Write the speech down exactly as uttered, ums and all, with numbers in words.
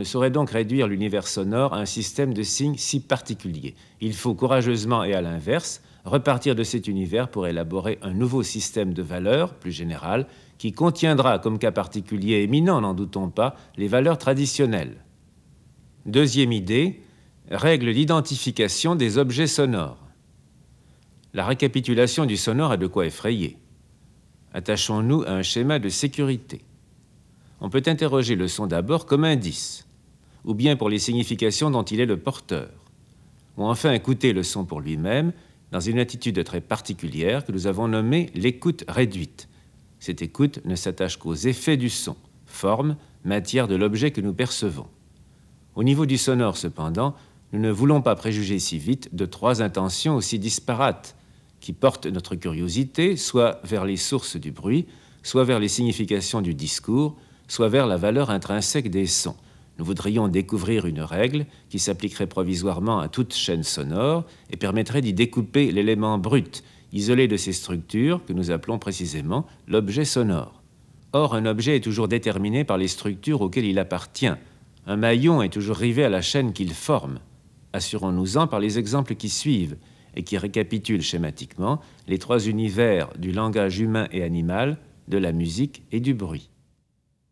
ne saurait donc réduire l'univers sonore à un système de signes si particulier. Il faut courageusement et à l'inverse repartir de cet univers pour élaborer un nouveau système de valeurs, plus général, qui contiendra comme cas particulier éminent, n'en doutons pas, les valeurs traditionnelles. Deuxième idée, règle d'identification des objets sonores. La récapitulation du sonore a de quoi effrayer. Attachons-nous à un schéma de sécurité. On peut interroger le son d'abord comme indice, ou bien pour les significations dont il est le porteur, ou enfin écouter le son pour lui-même dans une attitude très particulière que nous avons nommée l'écoute réduite. Cette écoute ne s'attache qu'aux effets du son, forme, matière de l'objet que nous percevons. Au niveau du sonore, cependant, nous ne voulons pas préjuger si vite de trois intentions aussi disparates, qui portent notre curiosité soit vers les sources du bruit, soit vers les significations du discours, soit vers la valeur intrinsèque des sons. Nous voudrions découvrir une règle qui s'appliquerait provisoirement à toute chaîne sonore et permettrait d'y découper l'élément brut, isolé de ces structures que nous appelons précisément l'objet sonore. Or, un objet est toujours déterminé par les structures auxquelles il appartient. Un maillon est toujours rivé à la chaîne qu'il forme. Assurons-nous-en par les exemples qui suivent et qui récapitulent schématiquement les trois univers du langage humain et animal, de la musique et du bruit.